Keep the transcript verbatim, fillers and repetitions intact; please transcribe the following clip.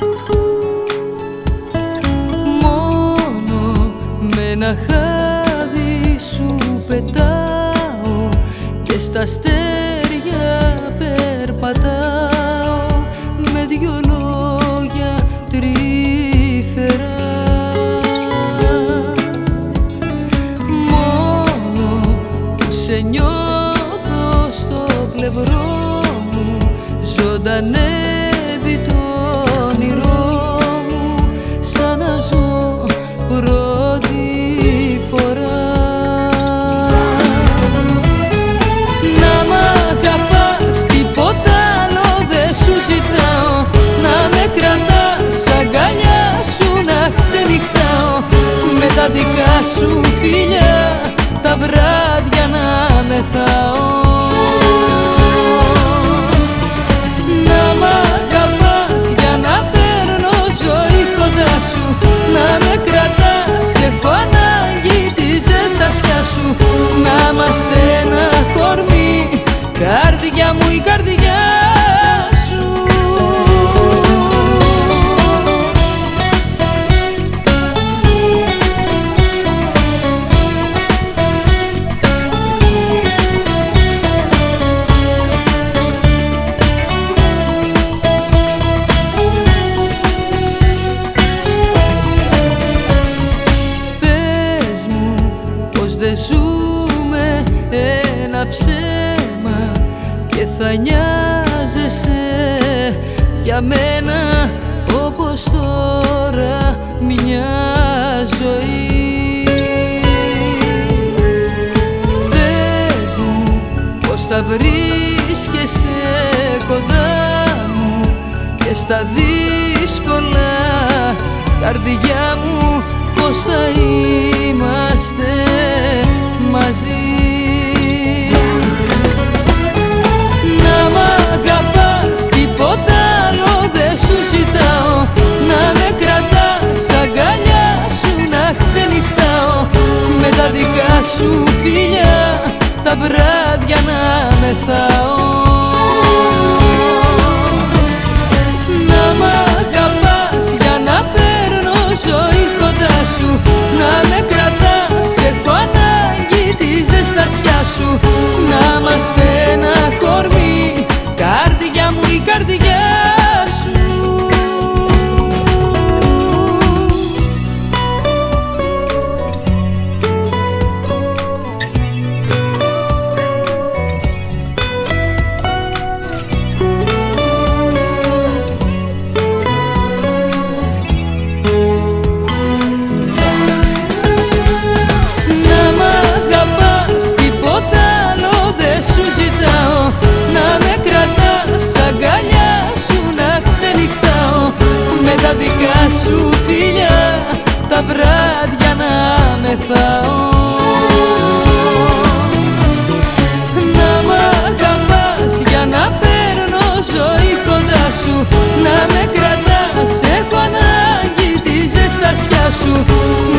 Μόνο με ένα χάδι σου πετάω και στα αστέρια περπατάω με δυο λόγια τρυφερά. Μόνο που σε νιώθω στο πλευρό μου ζωντανεύει το όνειρό μου σαν να ζω πρώτη φορά. Να μ' αγαπάς, τίποτα άλλο δεν σου ζητάω, να με κρατάς αγκαλιά σου, να ξενυχτάω με τα δικά σου φιλιά τα βράδια να μεθάω. Να μ' αγαπάς για να παίρνω ζωή κοντά σου, να με κρατάς, έχω ανάγκη τη ζεστασιά σου, να είμαστε ένα κορμί, καρδιά μου η καρδιά σου. Δεν ζούμε ένα ψέμα και θα νοιάζεσαι για μένα όπως τώρα μια ζωή. Πες μου πως θα βρίσκεσαι κοντά μου και στα δύσκολα, καρδιά μου, πως θα είμαστε μαζί. Να μ' αγαπάς, τίποτα άλλο δεν σου ζητάω, να με κρατάς αγκαλιά σου, να ξενυχτάω με τα δικά σου φιλιά τα βράδια να μεθάω. Να μ' αγαπάς για να παίρνω ζωή κοντά σου, να με κρατάς, έχω ανάγκη τη ζεστασιά σου, να είμαστε ένα κορμί, καρδιά μου η καρδιά σου. Σου ζητάω, να με κρατάς αγκαλιά σου, να ξενυχτάω με τα δικά σου φιλιά τα βράδια να μεθάω. Να μ' αγαπάς για να παίρνω ζωή κοντά σου, να με κρατάς, έχω ανάγκη τη ζεστασιά σου,